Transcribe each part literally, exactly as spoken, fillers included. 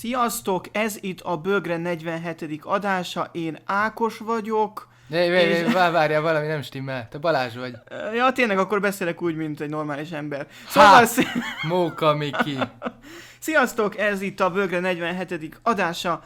Sziasztok, ez itt a Bögre negyvenhetedik adása, én Ákos vagyok. Ne, és... és... várjál, valami nem stimmel, te Balázs vagy. Ja, tényleg, akkor beszélek úgy, mint egy normális ember. Szóval... Szí... Móka Miki. Sziasztok, ez itt a Bögre negyvenhetedik adása,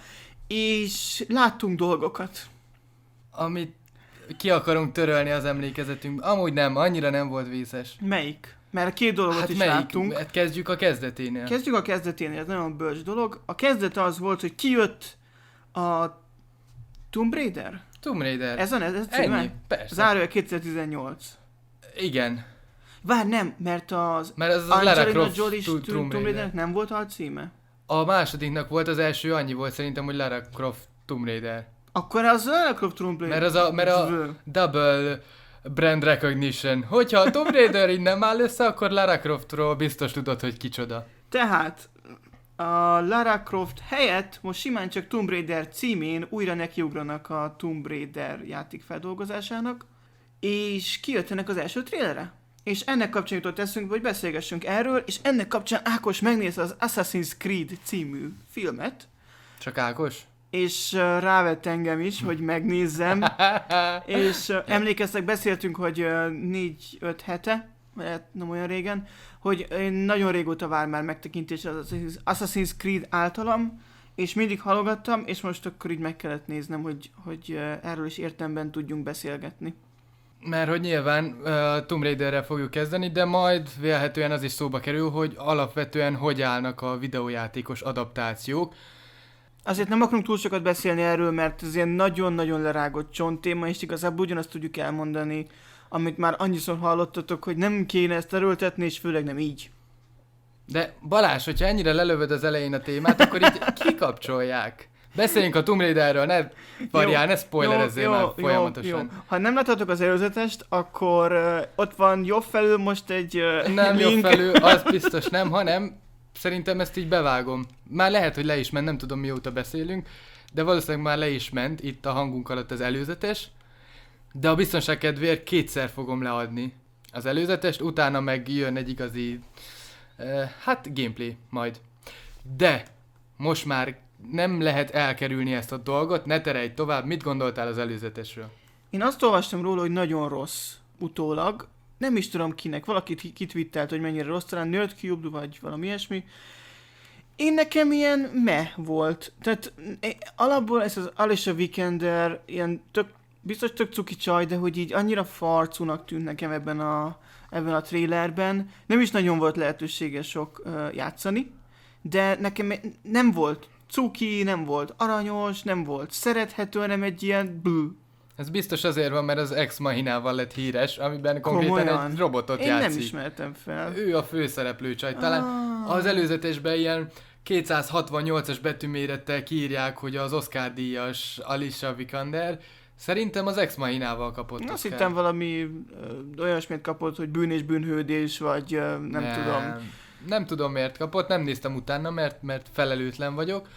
és láttunk dolgokat. Amit ki akarunk törölni az emlékezetünk. Amúgy nem, annyira nem volt vészes. Melyik? Mert két dolgot hát is melyik? láttunk. Hát kezdjük a kezdeténél. Kezdjük a kezdeténél, ez nagyon bölcs dolog. A kezdete az volt, hogy kijött a Tomb Raider. Tomb Raider. Ez a ez, ez Ennyi, persze. Zárója kétezer-tizennyolc. Igen. Vár, nem, mert az, mert az a Lara Croft Tomb Raidernek nem volt alcíme? A másodiknak volt, az első annyi volt szerintem, hogy Lara Croft Tomb Raider. Akkor az Lara Croft Tomb Raider. Mert, az a, mert a double brand recognition. Hogyha a Tomb Raider innen áll össze, akkor Lara Croftról biztos tudod, hogy kicsoda. Tehát a Lara Croft helyett most simán csak Tomb Raider címén újra nekiugranak a Tomb Raider játék feldolgozásának, és kijött ennek az első trélere. És ennek kapcsán jutott eszünkbe, hogy beszélgessünk erről, és ennek kapcsán Ákos megnézte az Assassin's Creed című filmet. Csak Ákos? És uh, rávett engem is, hogy megnézzem. És uh, emlékeztek, beszéltünk, hogy uh, négy-öt hete, vagy nem olyan régen, hogy én nagyon régóta vár már megtekintés az Assassin's Creed általam, és mindig halogattam, és most akkor így meg kellett néznem, hogy, hogy uh, erről is értelemben tudjunk beszélgetni. Mert hogy nyilván uh, Tomb Raiderrel fogjuk kezdeni, de majd vélhetően az is szóba kerül, hogy alapvetően hogy állnak a videójátékos adaptációk. Azért nem akarunk túl sokat beszélni erről, mert ez ilyen nagyon-nagyon lerágott csonttéma, és igazából ugyanazt tudjuk elmondani, amit már annyiszor hallottatok, hogy nem kéne ezt erőltetni, és főleg nem így. De Balázs, hogyha ennyire lelövöd az elején a témát, akkor így kikapcsolják. Beszéljünk a Tomb Raiderről, ne variál, ne spoilerezzél már folyamatosan. Jó. Ha nem láthatok az előzetest, akkor uh, ott van jobb felül most egy uh, Nem link. jobb felül, az biztos nem, hanem szerintem ezt így bevágom. Már lehet, hogy le is ment, nem tudom mióta beszélünk, de valószínűleg már le is ment itt a hangunk alatt az előzetes, de a biztonság kedvéért kétszer fogom leadni az előzetest, utána meg jön egy igazi, uh, hát gameplay majd. De most már nem lehet elkerülni ezt a dolgot, ne terelj tovább, mit gondoltál az előzetesről? Én azt olvastam róla, hogy nagyon rossz utólag, nem is tudom kinek, valakit kitwittelt, hogy mennyire rossz, talán Nerdcube vagy valami ilyesmi. Én nekem ilyen meh volt, tehát alapból ez az Alicia Vikander ilyen tök, biztos tök cuki csaj, de hogy így annyira farcúnak tűnt nekem ebben a, ebben a trailerben, nem is nagyon volt lehetősége sok uh, játszani, de nekem nem volt cuki, nem volt aranyos, nem volt szerethető, hanem egy ilyen blő. Ez biztos azért van, mert az Ex Machinával lett híres, amiben konkrétan Komolyan. Egy robotot Én játszik. nem ismertem fel. Ő a főszereplő csaj. Talán ah. az előzetesben ilyen kétszázhatvannyolcas betűmérettel kiírják, hogy az Oscar díjas Alicia Vikander. Szerintem az Ex Machinával kapott Azt Oscar. hittem valami ö, olyasmit kapott, hogy bűn és bűnhődés, vagy ö, nem, nem tudom. Nem tudom miért kapott, nem néztem utána, mert, mert felelőtlen vagyok,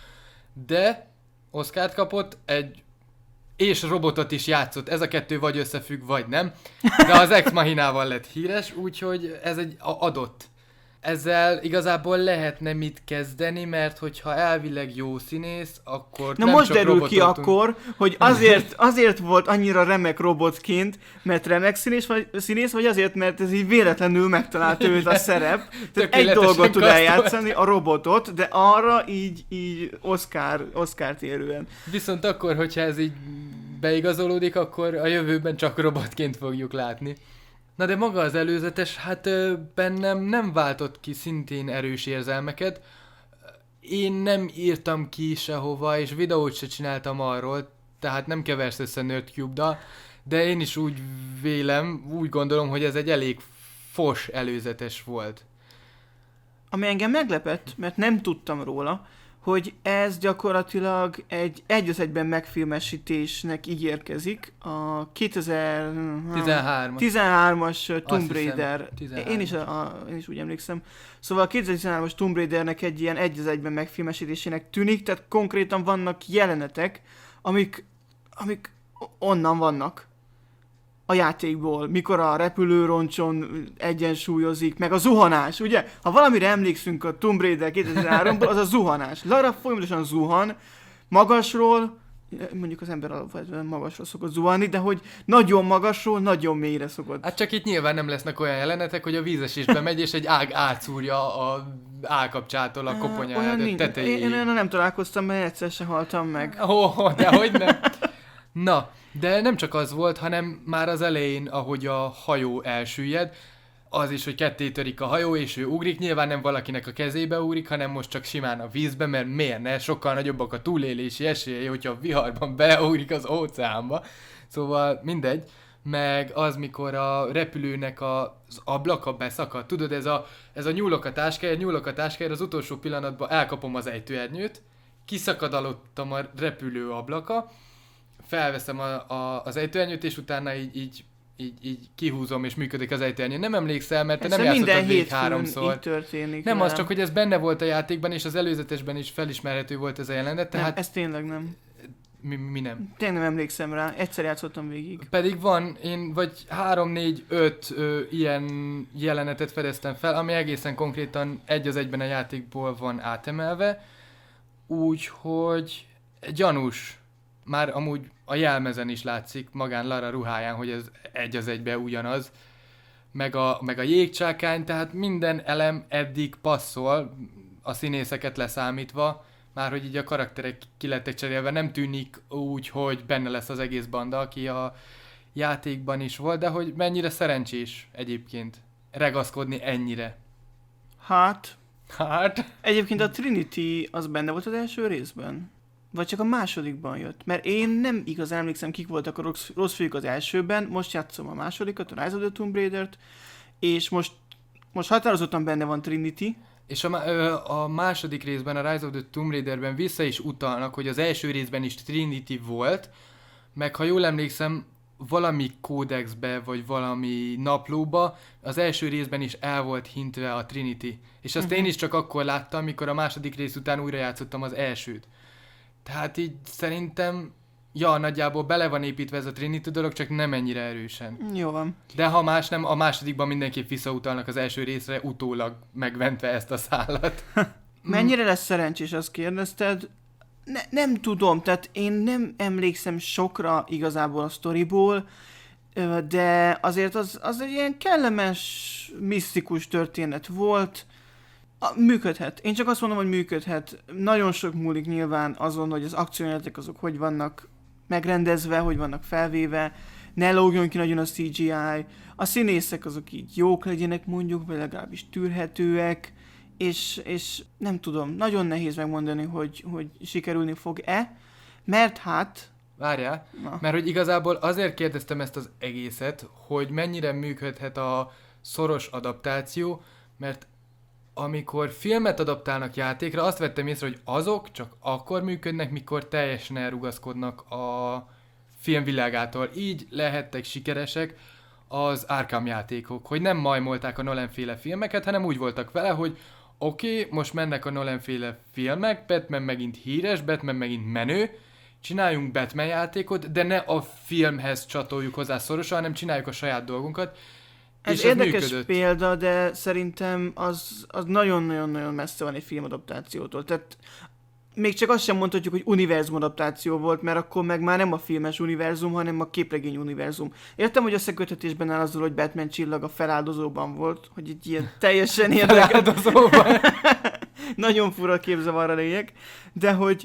de Oscart kapott, egy és robotot is játszott. Ez a kettő vagy összefügg, vagy nem. De az Ex Machinával lett híres, úgyhogy ez egy adott. Ezzel igazából lehetne mit kezdeni, mert hogyha elvileg jó színész, akkor Na nem most csak derül ki robotot... akkor, hogy azért, azért volt annyira remek robotként, mert remek színész vagy, színész, vagy azért, mert ez így véletlenül megtalálta őt a szerep. Tehát egy dolgot tud eljátszani, a robotot, de arra így, így Oscar, Oscar-t érően. Viszont akkor, hogyha ez így beigazolódik, akkor a jövőben csak robotként fogjuk látni. Na de maga az előzetes, hát ö, bennem nem váltott ki szintén erős érzelmeket. Én nem írtam ki sehova, és videót se csináltam arról, tehát nem keversz össze Nerdcube-dal, de én is úgy vélem, úgy gondolom, hogy ez egy elég fos előzetes volt. Ami engem meglepett, mert nem tudtam róla, hogy ez gyakorlatilag egy egy az egyben megfilmesítésnek ígérkezik a kétezer-tizenhármas Tomb Raider. Én is, a, a, én is úgy emlékszem. Szóval a kétezer-tizenhármas Tomb Raidernek egy ilyen egy az egyben megfilmesítésének tűnik, tehát konkrétan vannak jelenetek, amik, amik onnan vannak. a játékból, mikor a repülőroncson egyensúlyozik, meg a zuhanás, ugye? Ha valamire emlékszünk a Tomb Raider kétezer-háromból, az a zuhanás. Lara folyamatosan zuhan, magasról, mondjuk az ember alapvetően magasról szokott zuhanni, de hogy nagyon magasról, nagyon mélyre szokott. Hát csak itt nyilván nem lesznek olyan jelenetek, hogy a vízesésbe megy, és egy ág átszúrja a állkapcsától a koponyáját tetejéig. Én, én nem találkoztam, mert egyszer se haltam meg. Ó, oh, de hogy nem. Na, de nem csak az volt, hanem már az elején, ahogy a hajó elsüllyed, az is, hogy ketté törik a hajó, és ő ugrik, nyilván nem valakinek a kezébe ugrik, hanem most csak simán a vízbe, mert miért ne? Sokkal nagyobbak a túlélési esélyei, hogyha a viharban beleugrik az óceánba. Szóval mindegy. Meg az, mikor a repülőnek a, az ablaka beszakad. Tudod, ez a, ez a nyúlok a táskáért, nyúlok a táskáért, az utolsó pillanatban elkapom az ejtőernyőt, kiszakad alottam a repülő ablaka, felveszem a, a, az ejtőernyőt, és utána így, így, így, így kihúzom, és működik az ejtőernyő. Nem emlékszel, mert te ez nem játszottad végig háromszor. Így történik. Nem, velem. Az csak, hogy ez benne volt a játékban, és az előzetesben is felismerhető volt ez a jelenet. Tehát... Nem, ez tényleg nem. Mi, mi nem? Tényleg nem emlékszem rá, egyszer játszottam végig. Pedig van, én vagy három, négy, öt ö, ilyen jelenetet fedeztem fel, ami egészen konkrétan egy az egyben a játékból van átemelve, úgyhogy gyanús. Már amúgy a jelmezen is látszik, magán Lara ruháján, hogy ez egy az egyben ugyanaz. Meg a, meg a jégcsákány, tehát minden elem eddig passzol, a színészeket leszámítva, már hogy így a karakterek ki lettek cserélve, nem tűnik úgy, hogy benne lesz az egész banda, aki a játékban is volt, de hogy mennyire szerencsés egyébként ragaszkodni ennyire. Hát... Hát... Egyébként a Trinity az benne volt az első részben? Vagy csak a másodikban jött? Mert én nem igazán emlékszem, kik voltak a rossz, rossz fiúk az elsőben, most játszom a másodikat, a Rise of the Tomb Raider-t, és most, most határozottan benne van Trinity. És a, a második részben, a Rise of the Tomb Raiderben vissza is utalnak, hogy az első részben is Trinity volt, meg ha jól emlékszem, valami kódexbe, vagy valami naplóba, az első részben is el volt hintve a Trinity. És azt uh-huh. én is csak akkor láttam, amikor a második rész után újra játszottam az elsőt. Tehát így szerintem, ja, nagyjából bele van építve ez a Trinity dolog, csak nem ennyire erősen. Jó van. De ha más nem, a másodikban mindenképp visszautalnak az első részre, utólag megventve ezt a szállat. Mennyire lesz szerencsés, azt kérdezted? Ne, nem tudom, tehát én nem emlékszem sokra igazából a sztoriból, de azért az, az egy ilyen kellemes, misztikus történet volt. A, működhet. Én csak azt mondom, hogy működhet. Nagyon sok múlik nyilván azon, hogy az akciójelenetek azok hogy vannak megrendezve, hogy vannak felvéve, ne lógjon ki nagyon a cé gé í, a színészek azok így jók legyenek mondjuk, vagy legalábbis tűrhetőek, és, és nem tudom, nagyon nehéz megmondani, hogy, hogy sikerülni fog-e, mert hát... Várjál, na. Mert hogy igazából azért kérdeztem ezt az egészet, hogy mennyire működhet a szoros adaptáció, mert amikor filmet adaptálnak játékra, azt vettem észre, hogy azok csak akkor működnek, mikor teljesen elrugaszkodnak a filmvilágától. Így lehettek sikeresek az Arkham játékok, hogy nem majmolták a Nolan-féle filmeket, hanem úgy voltak vele, hogy oké, okay, most mennek a Nolan-féle filmek, Batman megint híres, Batman megint menő, csináljunk Batman játékot, de ne a filmhez csatoljuk hozzá szorosan, hanem csináljuk a saját dolgunkat. Ez érdekes működött. Példa, de szerintem az, az nagyon-nagyon-nagyon messze van egy filmadaptációtól. Tehát még csak azt sem mondhatjuk, hogy univerzum adaptáció volt, mert akkor meg már nem a filmes univerzum, hanem a képregény univerzum. Értem, hogy összeköttetésben áll azzal, hogy Batman csillag a Feláldozóban volt, hogy egy ilyen teljesen érdekes... Nagyon fura képzavarra lényeg, de hogy...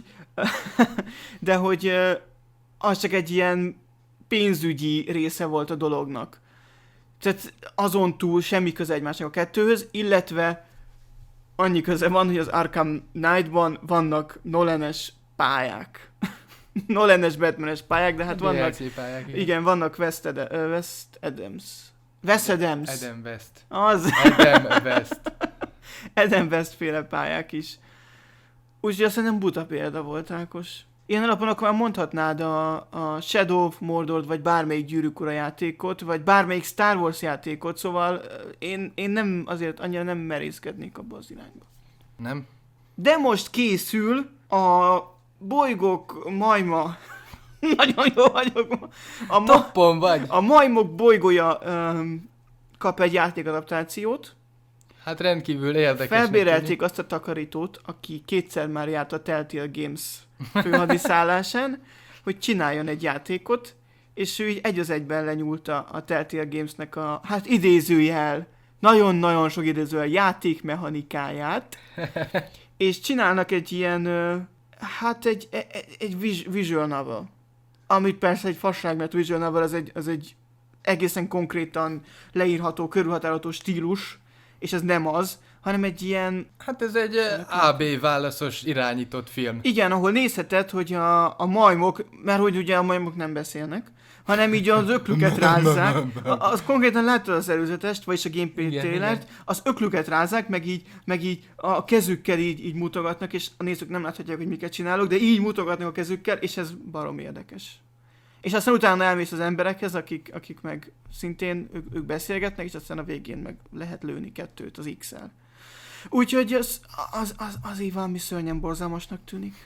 de hogy az csak egy ilyen pénzügyi része volt a dolognak. Tehát azon túl semmi köze egymásnak a kettőhöz, illetve annyi köze van, hogy az Arkham Knight-ban vannak Nolan-es pályák. Nolan-es Batman-es pályák, de hát vannak... dé el cé pályák, igen. igen, vannak West, Ad- West Adams. West Adams. Adam West. Az. Adam West. Adam West féle pályák is. Úgyhogy azt szerintem buta példa volt, Ákos. Ilyen alapon akkor már mondhatnád a, a Shadow of Mordor, vagy bármelyik Gyűrűk Ura játékot, vagy bármelyik Star Wars játékot, szóval én, én nem, azért annyira nem merészkednék abba az irányba. Nem? De most készül a Bolygók Majma Nagyon jó vagyok. A, ma- Toppon vagy. a Majmok bolygója um, kap egy játékadaptációt. Hát rendkívül érdekes. Felbérelték azt a takarítót, aki kétszer már járt a Telltale Games főhadiszállásán, hogy csináljon egy játékot, és ő így egy az egyben lenyúlta a Telltale Gamesnek a, hát idézőjel, nagyon-nagyon sok idézőjel játékmechanikáját, és csinálnak egy ilyen, hát egy, egy, egy visual novel, amit persze egy fasság, mert visual novel az egy, az egy egészen konkrétan leírható, körülhatárolható stílus, és ez nem az, hanem egy ilyen... Hát ez egy á bé válaszos irányított film. Igen, ahol nézheted, hogy a, a majmok, mert hogy ugye a majmok nem beszélnek, hanem így az öklüket rázzák, az konkrétan láttad az előzetest, vagyis a gameplay trailert, az öklüket rázzák, meg így, meg így a kezükkel így, így mutogatnak, és a nézők nem láthatják, hogy miket csinálok, de így mutogatnak a kezükkel, és ez barom érdekes. És aztán utána elmész az emberekhez, akik, akik meg szintén ők, ők beszélgetnek, és aztán a végén meg lehet lőni kettőt az X-el. Úgyhogy az, az, az, az így valami szörnyen borzalmasnak tűnik.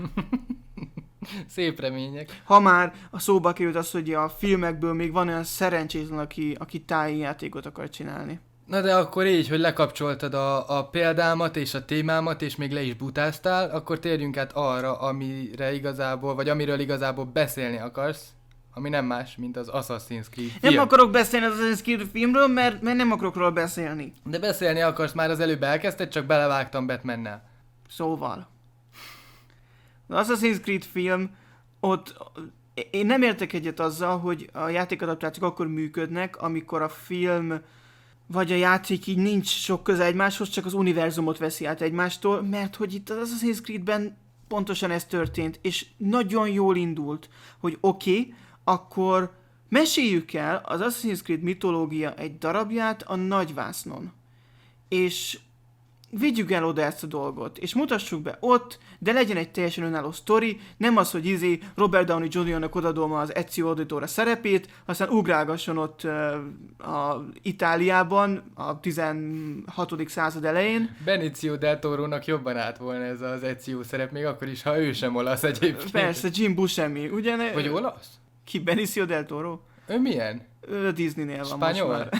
Szép remények. Ha már a szóba került az, hogy a filmekből még van olyan szerencsétlen, aki, aki táji játékot akar csinálni. Na de akkor így, hogy lekapcsoltad a, a példámat és a témámat, és még le is butáztál, akkor térjünk át arra, amire igazából, vagy amiről igazából beszélni akarsz, ami nem más, mint az Assassin's Creed film. Nem akarok beszélni az Assassin's Creed filmről, mert, mert nem akarok róla beszélni. De beszélni akarsz, már az előbb elkezdted, csak belevágtam Batmannel. Szóval. Az Assassin's Creed film, ott én nem értek egyet azzal, hogy a játékadaptációk akkor működnek, amikor a film vagy a játék így nincs sok köze egymáshoz, csak az univerzumot veszi át egymástól, mert hogy itt az Assassin's Creedben pontosan ez történt, és nagyon jól indult, hogy oké, okay, akkor meséljük el az Assassin's Creed mitológia egy darabját a nagyvásznon. És vigyük el oda ezt a dolgot, és mutassuk be ott, de legyen egy teljesen önálló sztori, nem az, hogy izé Robert Downey juniornak odadom az Ezio Auditore szerepét, aztán ugrálgasson ott uh, a Itáliában a tizenhatodik század elején. Benicio del Toro-nak jobban állt volna ez az Ezio szerep, még akkor is, ha ő sem olasz egyébként. Persze, Jim Buscemi, ugye? Ne... Vagy olasz? Ki, Benicio del Toro? Ő milyen? Ő a Disneynél van Spanyol? most már.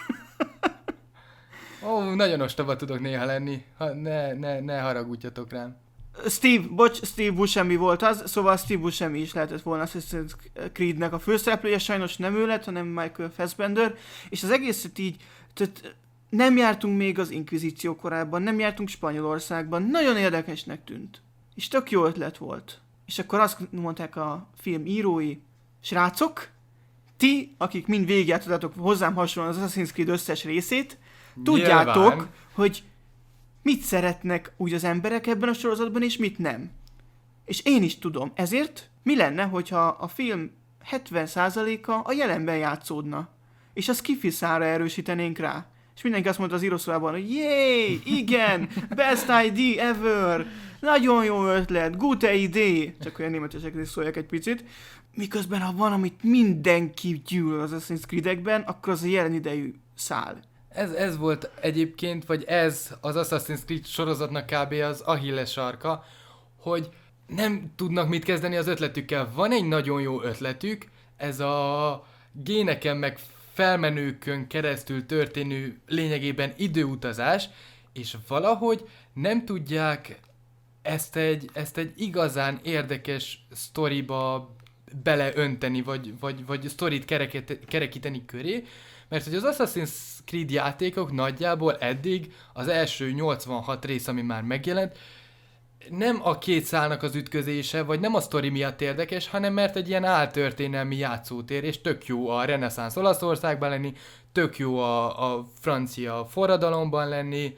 Ó, nagyon ostoba tudok néha lenni. Ha, ne, ne, ne haragudjatok rám. Steve, bocs, Steve Buscemi volt az, szóval Steve Buscemi is lehetett volna Assassin's Creednek a főszereplője, sajnos nem ő lett, hanem Michael Fassbender, és az egészet így, tehát nem jártunk még az inkvizíció korában, nem jártunk Spanyolországban, nagyon érdekesnek tűnt. És tök jó ötlet volt. És akkor azt mondták a film írói, srácok, ti, akik mind végigjártatok hozzám hasonlóan az Assassin's Creed összes részét, tudjátok, nyilván, hogy mit szeretnek úgy az emberek ebben a sorozatban, és mit nem. És én is tudom. Ezért mi lenne, hogyha a film hetven százaléka a jelenben játszódna? És azt kifiszára erősítenénk rá. És mindenki azt mondta az írószobában, hogy jéj, igen, best idea ever, nagyon jó ötlet, gute idé. Csak olyan németesek is szóljak egy picit. Miközben ha van, amit mindenki gyűlöl az Assassin's Creed-ekben, akkor az a jelen idejű szál. Ez, ez volt egyébként, vagy ez az Assassin's Creed sorozatnak kb. Az Achilles sarka, hogy nem tudnak mit kezdeni az ötletükkel. Van egy nagyon jó ötletük, ez a géneken meg felmenőkön keresztül történő lényegében időutazás, és valahogy nem tudják ezt egy, ezt egy igazán érdekes sztoriba beleönteni, vagy, vagy, vagy sztorit kereket, kerekíteni köré, mert hogy az Assassin's Creed játékok nagyjából eddig az első nyolcvanhat rész, ami már megjelent, nem a két szálnak az ütközése, vagy nem a sztori miatt érdekes, hanem mert egy ilyen áltörténelmi játszótér, és tök jó a reneszánsz Olaszországban lenni, tök jó a, a francia forradalomban lenni,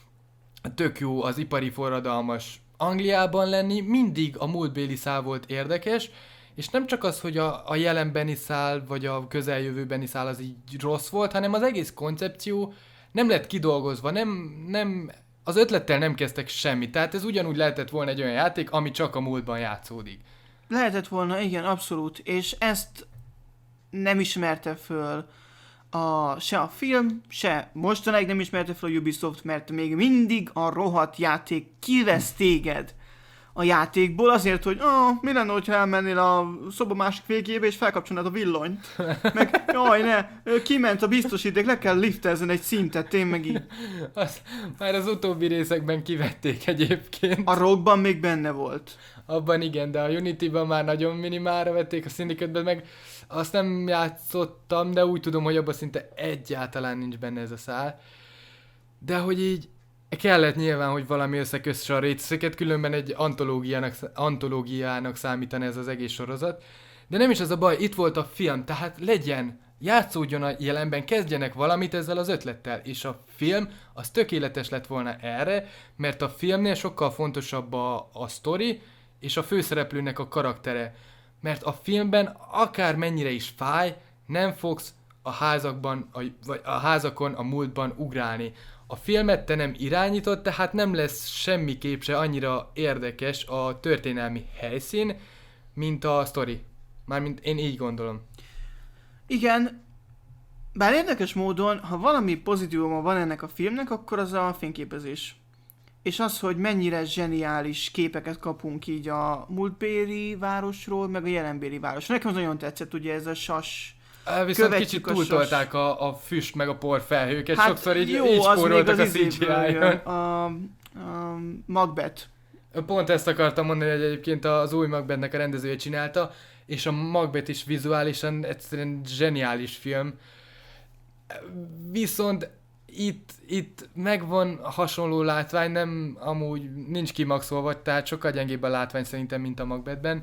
tök jó az ipari forradalmas Angliában lenni, mindig a múltbéli szál volt érdekes, és nem csak az, hogy a, a jelenbeni szál, vagy a közeljövőbeni szál az így rossz volt, hanem az egész koncepció nem lett kidolgozva, nem, nem, az ötlettel nem kezdtek semmit. Tehát ez ugyanúgy lehetett volna egy olyan játék, ami csak a múltban játszódik. Lehetett volna, igen, abszolút. És ezt nem ismerte föl a, se a film, se mostanáig nem ismerte föl a Ubisoft, mert még mindig a rohadt játék kivesz téged a játékból azért, hogy ah, mi lenne, hogyha elmennél a szoba másik végébe és felkapcsolnád a villanyt. Meg jaj, ne, kiment a biztosíték, le kell liftezni egy szintet, én meg így. Az, már az utóbbi részekben kivették egyébként. A Rockban még benne volt. Abban igen, de a Unity-ban már nagyon minimálra vették, a Syndicate-ben meg azt nem játszottam, de úgy tudom, hogy abban szinte egyáltalán nincs benne ez a szál. De hogy így kellett nyilván, hogy valami összekösse a részeket, különben egy antológiának, antológiának számítana ez az egész sorozat. De nem is az a baj, itt volt a film, tehát legyen, játszódjon a jelenben, kezdjenek valamit ezzel az ötlettel, és a film az tökéletes lett volna erre, mert a filmnél sokkal fontosabb a, a sztori, és a főszereplőnek a karaktere. Mert a filmben akár mennyire is fáj, nem fogsz a házakban, a, vagy a házakon a múltban ugrálni. A filmet te nem irányítod, tehát nem lesz semmiképp se annyira érdekes a történelmi helyszín, mint a sztori. Mármint én így gondolom. Igen, bár érdekes módon, ha valami pozitívuma van ennek a filmnek, akkor az a fényképezés. És az, hogy mennyire zseniális képeket kapunk így a múltbéli városról, meg a jelenbéli városról. Nekem az nagyon tetszett, ugye ez a sas... Viszont kicsit túltolták a, a füst meg a porfelhőket, hát sokszor így, jó, így spóroltak a cé gé í-ből. A, a Macbeth. Pont ezt akartam mondani, hogy egyébként az új Macbethnek a rendezője csinálta, és a Macbeth is vizuálisan egyszerűen zseniális film. Viszont itt, itt megvan hasonló látvány, nem amúgy nincs kimaxolva, tehát sokkal gyengébb a látvány szerintem, mint a Macbethben.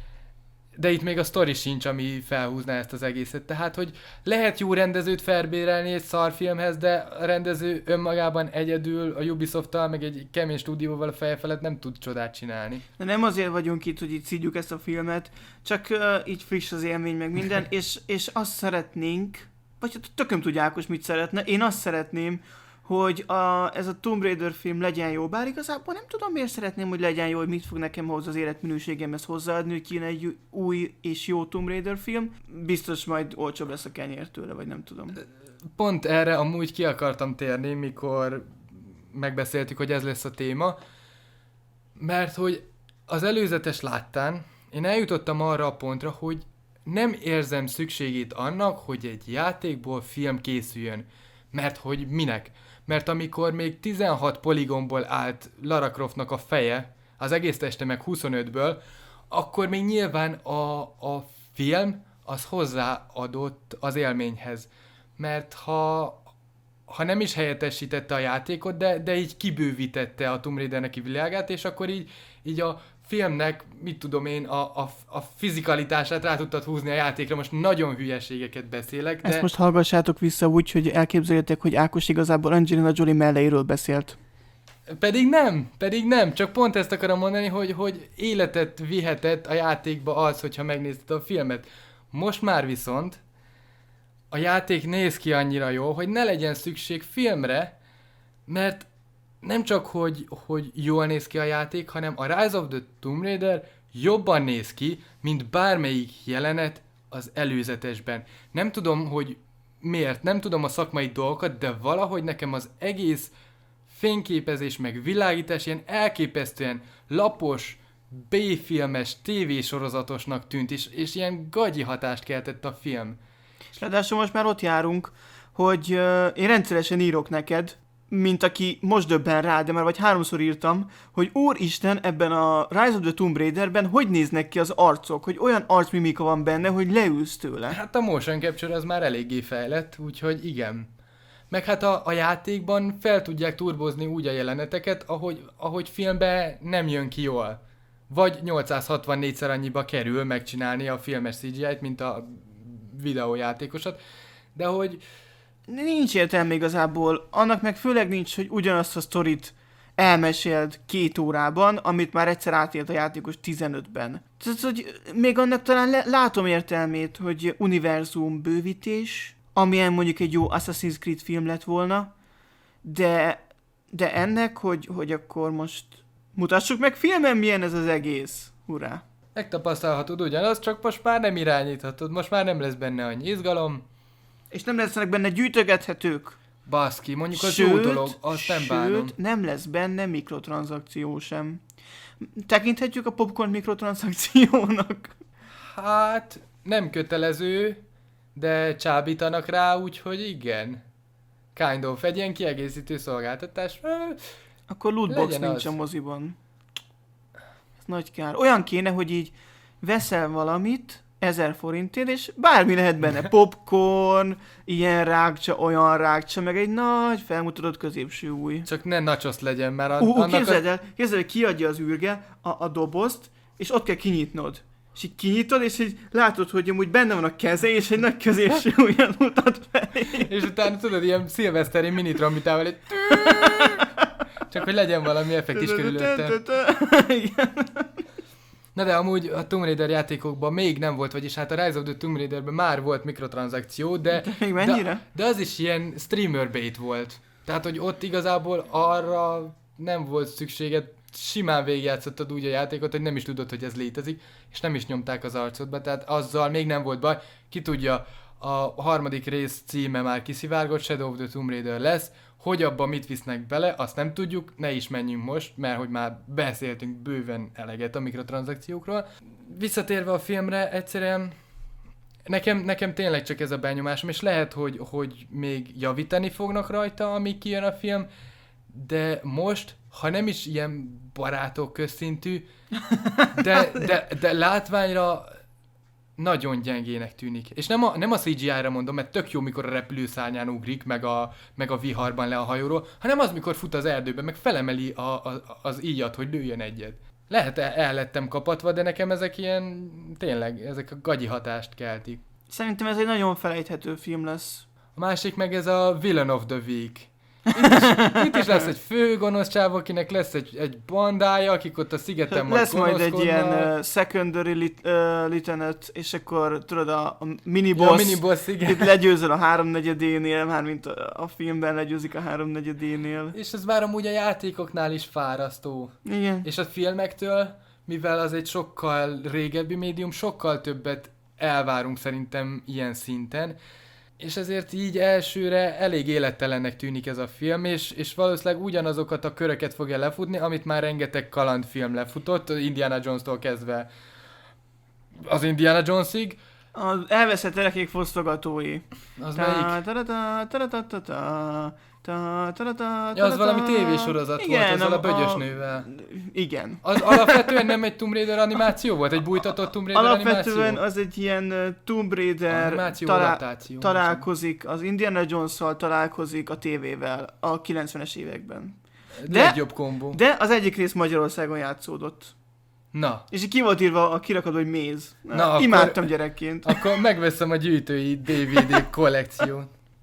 De itt még a sztori sincs, ami felhúzná ezt az egészet. Tehát, hogy lehet jó rendezőt felbérelni egy szarfilmhez, de a rendező önmagában egyedül a Ubisoft-tal, meg egy kemény stúdióval a feje felett nem tud csodát csinálni. De nem azért vagyunk itt, hogy itt szídjuk ezt a filmet, csak uh, így friss az élmény, meg minden, és, és azt szeretnénk, vagy hát tököm tudja Ákos mit szeretne, én azt szeretném, hogy a, ez a Tomb Raider film legyen jó, bár igazából nem tudom, miért szeretném, hogy legyen jó, hogy mit fog nekem hozzá az életminőségemhez hozzáadni, hogy kéne egy új és jó Tomb Raider film. Biztos majd olcsóbb lesz a kenyér tőle, vagy nem tudom. Pont erre amúgy ki akartam térni, mikor megbeszéltük, hogy ez lesz a téma, mert hogy az előzetes láttán én eljutottam arra a pontra, hogy nem érzem szükségét annak, hogy egy játékból film készüljön. Mert hogy minek? Mert amikor még tizenhat poligonból állt Lara Croftnak a feje, az egész teste meg huszonötből, akkor még nyilván a, a film az hozzáadott az élményhez. Mert ha, ha nem is helyettesítette a játékot, de, de így kibővítette a Tomb Raidernek a világát, és akkor így, így a filmnek, mit tudom én, a, a, a fizikalitását rá tudtad húzni a játékra. Most nagyon hülyeségeket beszélek, de... Ezt most hallgassátok vissza úgy, hogy elképzeljétek, hogy Ákos igazából Angelina Jolie melleiről beszélt. Pedig nem, pedig nem. Csak pont ezt akarom mondani, hogy, hogy életet vihetett a játékba az, hogyha megnézted a filmet. Most már viszont a játék néz ki annyira jó, hogy ne legyen szükség filmre, mert nem csak, hogy, hogy jól néz ki a játék, hanem a Rise of the Tomb Raider jobban néz ki, mint bármelyik jelenet az előzetesben. Nem tudom, hogy miért, nem tudom a szakmai dolgokat, de valahogy nekem az egész fényképezés meg világítás ilyen elképesztően lapos, B-filmes, tévésorozatosnak tűnt, és, és ilyen gagyi hatást keltett a film. Ráadásul most már ott járunk, hogy uh, én rendszeresen írok neked, mint aki most döbben rá, de már vagy háromszor írtam, hogy úristen, ebben a Rise of the Tomb Raiderben hogy néznek ki az arcok, hogy olyan arcmimika van benne, hogy leülsz tőle. Hát a motion capture az már eléggé fejlett, úgyhogy igen. Meg hát a, a játékban fel tudják turbozni úgy a jeleneteket, ahogy, ahogy filmben nem jön ki jól. Vagy nyolcszázhatvannégyszer annyiba kerül megcsinálni a filmes cé gé í-t, mint a videójátékosat, de hogy... Nincs értelme igazából, annak meg főleg nincs, hogy ugyanazt a sztorit elmeséld két órában, amit már egyszer átélt a játékos tizenötben. Tehát, hogy még annak talán le- látom értelmét, hogy univerzum bővítés, amilyen mondjuk egy jó Assassin's Creed film lett volna, de, de ennek, hogy, hogy akkor most mutassuk meg filmen, milyen ez az egész. Hurrá! Megtapasztalhatod ugyanaz, csak most már nem irányíthatod, most már nem lesz benne annyi izgalom. És nem lesznek benne gyűjtögethetők. Baszki, mondjuk az sőt, jó dolog, azt nem sőt, bánom. nem lesz benne mikrotranszakció sem. tekinthetjük a popcorn mikrotranszakciónak? Hát nem kötelező, de csábítanak rá, úgyhogy igen. Kind of, egy ilyen kiegészítő szolgáltatás. Akkor lootbox Legyen nincs az. a moziban. Ez nagy kár. Olyan kéne, hogy így veszel valamit ezer forintért, és bármi lehet benne. Popcorn, ilyen rákcsa, olyan rákcsa, meg egy nagy felmutatott középső új. Csak ne nachos legyen, mert a, Ú, uh, annak képzeld a... el, képzeld el, kiadja az űrge a, a dobozt, és ott kell kinyitnod. És így kinyitod, és így látod, hogy amúgy benne van a keze, és egy nagy középső ujjat mutat felé. És utána tudod, ilyen szilveszteri mini trombitával egy... Csak hogy legyen valami effekt is körülötte. Igen. Na de amúgy a Tomb Raider játékokban még nem volt, vagyis hát a Rise of the Tomb Raiderben már volt mikrotranszakció, de... De még mennyire? De, de az is ilyen streamer bait volt. Tehát, hogy ott igazából arra nem volt szükséged, simán végigjátszottad úgy a játékot, hogy nem is tudod, hogy ez létezik, és nem is nyomták az arcodba, tehát azzal még nem volt baj. Ki tudja, a harmadik rész címe már kiszivárgott, Shadow of the Tomb Raider lesz, hogy abban mit visznek bele, azt nem tudjuk, ne is menjünk most, mert hogy már beszéltünk bőven eleget a mikrotranszakciókról. Visszatérve a filmre, egyszerűen nekem, nekem tényleg csak ez a benyomásom, és lehet, hogy, hogy még javítani fognak rajta, amíg kijön a film, de most, ha nem is ilyen barátok közszintű, de, de, de látványra nagyon gyengének tűnik. És nem a, nem a cé gé í-ra mondom, mert tök jó, mikor a repülőszárnyán ugrik, meg a, meg a viharban le a hajóról, hanem az, mikor fut az erdőbe, meg felemeli a, a, az íjat, hogy lőjön egyet. Lehet el, el lettem kapatva, de nekem ezek ilyen, tényleg, ezek a gagyi hatást keltik. Szerintem ez egy nagyon felejthető film lesz. A másik meg ez a Villain of the Week. Itt is, itt is lesz egy fő gonosz csáv, akinek lesz egy, egy bandája, akik ott a szigeten majd Lesz majd egy ilyen gonoszkodnak. uh, secondary lit, uh, lieutenant, és akkor tudod a, a miniboss, Ja, a miniboss, igen. itt legyőzöl a háromnegyedénél, mármint a, a filmben legyőzik a háromnegyedénél. És ez már amúgy a játékoknál is fárasztó. Igen. És a filmektől, mivel az egy sokkal régebbi médium, sokkal többet elvárunk szerintem ilyen szinten, és ezért így elsőre elég élettelennek tűnik ez a film, és, és valószínűleg ugyanazokat a köröket fogja lefutni, amit már rengeteg kalandfilm lefutott, Indiana Jones-tól kezdve az Indiana Jonesig. Az elveszett erekék fosztogatói. Az melyik? Ja, az valami tévésorozat volt, azzal a bögyös nővel. Igen. Az alapvetően nem egy Tomb Raider animáció volt? Egy bújtatott Tomb Raider Alapvetően animáció? az egy ilyen uh, Tomb Raider Animáció, talál- adaptáció. találkozik, az Indiana Jones-szal találkozik a tévével a kilencvenes években. De, legjobb kombó. De az egyik rész Magyarországon játszódott. Na. És így ki volt írva a kirakatban, hogy méz. Na, akkor- Imádtam gyerekként. Akkor megveszem a gyűjtői dé vé dé kollekciót.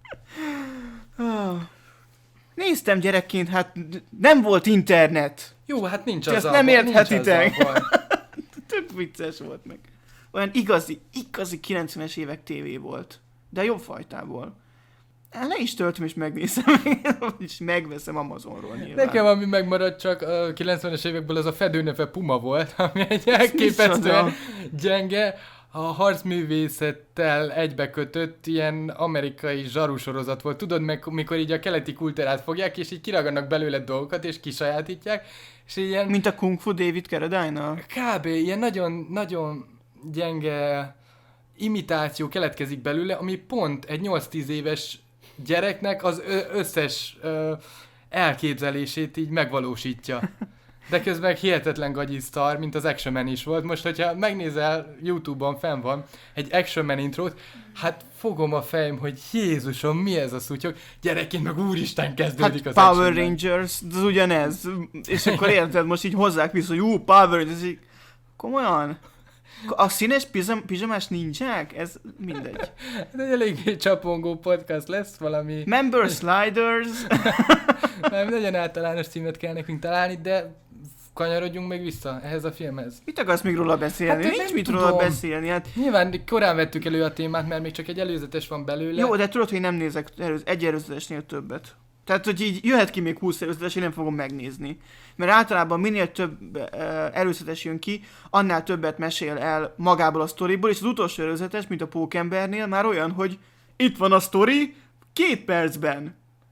Ah. Néztem gyerekként, hát nem volt internet. Jó, hát nincs Ezt az nem baj, érthetitek. nincs azzal baj. Tök vicces volt meg. Olyan igazi, igazi kilencvenes évek tévé volt. De jobb fajtából. Le is töltöm és megnézem, és megveszem Amazonról nyilván. Nekem ami megmaradt csak a kilencvenes évekből az a fedőneve Puma volt, ami egy elképesztően micsoda? gyenge, a harcművészettel egybekötött ilyen amerikai zsarusorozat volt. Tudod, meg, mikor így a keleti kultúrát fogják, és így kiragadnak belőle dolgokat, és kisajátítják, és ilyen... Mint a Kung Fu David Carradine-nal? Kb. Ilyen nagyon, nagyon gyenge imitáció keletkezik belőle, ami pont egy nyolc-tíz éves gyereknek az ö- összes ö, elképzelését így megvalósítja. De közben hihetetlen gagyi sztar, mint az Action Man is volt. Most, hogyha megnézel, YouTube-on fenn van egy Action Man intrót, hát fogom a fejem, hogy Jézusom, mi ez a szutyok? Gyerekként meg úristen kezdődik Hát az Power Action Man. Rangers, az ugyanez. És akkor érted, most így hozzák vissza, hogy ú, Power Rangers, így komolyan? A színes pizam- pizsamás nincsák? Ez mindegy. Ez egy eléggé csapongó podcast lesz, valami... Member Sliders. Nem, nagyon általános címet kell nekünk találni, de kanyarodjunk még vissza ehhez a filmhez. Mit akarsz még róla beszélni? Hát én Nincs nem mit tudom. róla beszélni. Hát Nyilván korán vettük elő a témát, mert még csak egy előzetes van belőle. jó, de tudod, hogy nem nézek előz- egy előzetesnél többet. Tehát, hogy így jöhet ki még húsz előzetes, én nem fogom megnézni. Mert általában minél több uh, előzetes jön ki, annál többet mesél el magából a sztoriból, és az utolsó előzetes, mint a Pókembernél, már olyan, hogy itt van a sztori, két percben.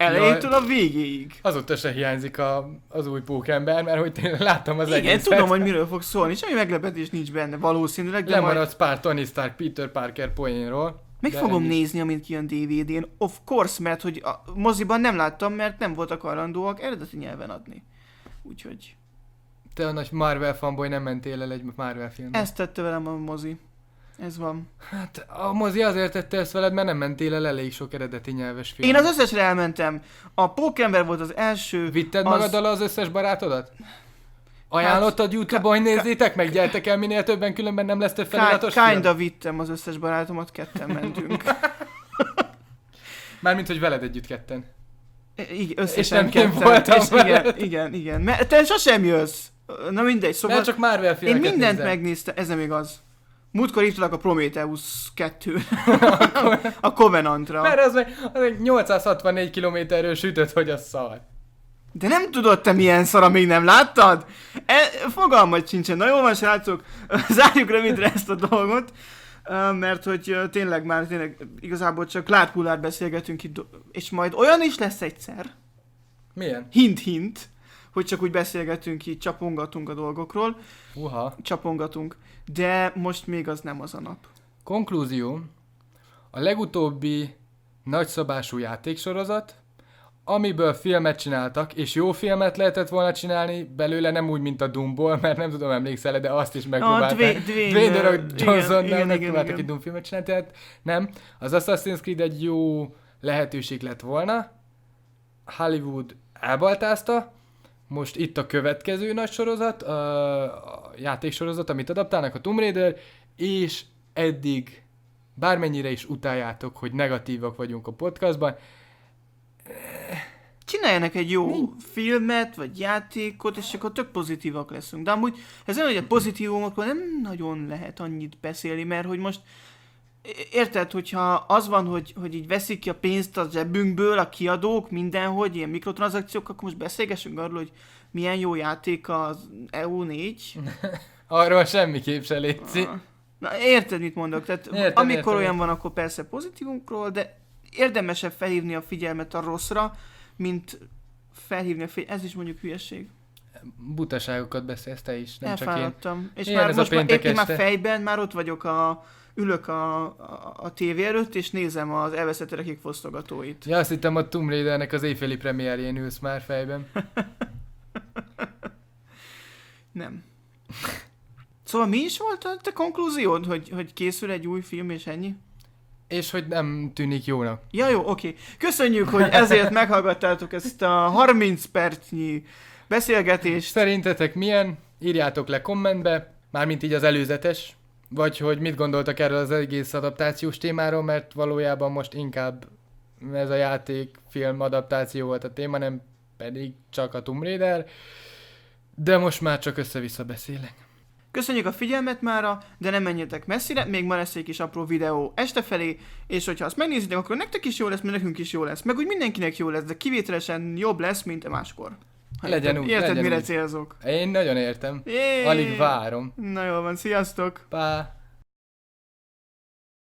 Elejétől a végéig. Azóta se hiányzik a, az új pókember, mert hogy tényleg láttam az Igen, egészet. tudom, hogy miről fog szólni, semmi meglepetés nincs benne valószínűleg, de Lemaradsz majd... pár Tony Stark, Peter Parker poénról. Meg de fogom ennyi. nézni, amint kijön dé vé dén. Of course, mert hogy a moziban nem láttam, mert nem voltak hajlandóak eredeti nyelven adni. Úgyhogy... Te a nagy Marvel fanboy, nem mentél el egy Marvel filmbe. Ezt tette velem a mozi. Ez van. Hát a mozi azért tette ezt veled, mert nem mentél el elég sok eredeti nyelves film. Én az összesre elmentem. A Pókember volt az első. Vitted az... magaddal az összes barátodat? Ajánlottad hát, YouTube-on, hogy nézzétek meg, gyertek el minél többen, különben nem lesz több feliratos film? Kinda vittem az összes barátomat, ketten mentünk. Mármint, hogy veled együtt ketten. Igen, összesen és nem ketten. voltam és igen, igen, igen. Mert te sosem jössz. Na mindegy, szóval... Mert csak Marvel én filmeket mindent nézem. megnéztem, ez nem igaz. Múltkor hívtalak a Prometheus kettő a Covenantra. Mert az meg, az meg nyolcszázhatvannégy kilométerről sütött, hogy a szar. De nem tudod te milyen szar, amíg nem láttad? E, fogalmad sincsen. Na jól van, srácok, zárjuk rövidre ezt a dolgot, mert hogy tényleg már tényleg igazából csak lát-hullát beszélgetünk itt, és majd olyan is lesz egyszer, Milyen? hint-hint, hogy csak úgy beszélgetünk így, csapongatunk a dolgokról, Uha. csapongatunk, de most még az nem az a nap. Konklúzió. A legutóbbi nagyszabású játéksorozat, amiből filmet csináltak, és jó filmet lehetett volna csinálni belőle, nem úgy, mint a Doomból, mert nem tudom, emlékszel, de azt is megpróbálták. Dwayne- Dwayne- Dwayne The Rock igen, Johnson igen, nem igen, megpróbáltak igen. egy Doom filmet csinálni, tehát nem. Az Assassin's Creed egy jó lehetőség lett volna. Hollywood elbaltázta. Most itt a következő nagy sorozat, a játéksorozat, amit adaptálnak, a Tomb Raider, és eddig bármennyire is utáljátok, hogy negatívak vagyunk a podcastban, Csináljanak egy jó Mi? filmet, vagy játékot, és akkor tök pozitívak leszünk. De amúgy ez olyan, hogy a pozitívumokról nem nagyon lehet annyit beszélni, mert hogy most érted, hogyha az van, hogy, hogy így veszik ki a pénzt a zsebünkből, a kiadók, mindenhogy, ilyen mikrotranszakciók, akkor most beszélgessünk arról, hogy milyen jó játék az E U négy. arról semmiképp se létszik. Na, érted, mit mondok? Tehát Értem, amikor értem, olyan értem. van, akkor persze pozitívumkról, de érdemesebb felhívni a figyelmet a rosszra, mint felhívni a figyelmet. Ez is mondjuk hülyeség. Butaságokat beszélsz te is, nem csak én. Elfáradtam. És Ilyen már ez a most már péntek épp már este. fejben, már ott vagyok a... Ülök a, a, a tévé előtt, és nézem az elveszett gyerekek fosztogatóit. Ja, azt hittem a Tomb Raidernek az éjféli premierjén ülsz már fejben. Nem. Szóval mi is volt a te konklúziód, hogy, hogy készül egy új film, és ennyi? És hogy nem tűnik jónak. Ja, jó, oké. Köszönjük, hogy ezért meghallgattátok ezt a harminc percnyi beszélgetést. Szerintetek milyen? Írjátok le kommentbe, mármint így az előzetes, vagy hogy mit gondoltak erről az egész adaptációs témáról, mert valójában most inkább ez a játék, film adaptáció volt a téma, nem pedig csak a Tomb Raider, de most már csak össze-vissza beszélek. Köszönjük a figyelmet mára, de nem menjetek messzire, még ma lesz egy kis apró videó este felé, és hogyha azt megnézitek, akkor nektek is jó lesz, mert nekünk is jó lesz. Meg úgy mindenkinek jó lesz, de kivételesen jobb lesz, mint máskor. Ha Legyen érted, úgy, érted legyen mire úgy. célzok? Én nagyon értem. Jé! Alig várom. Na jól van, sziasztok! Pá!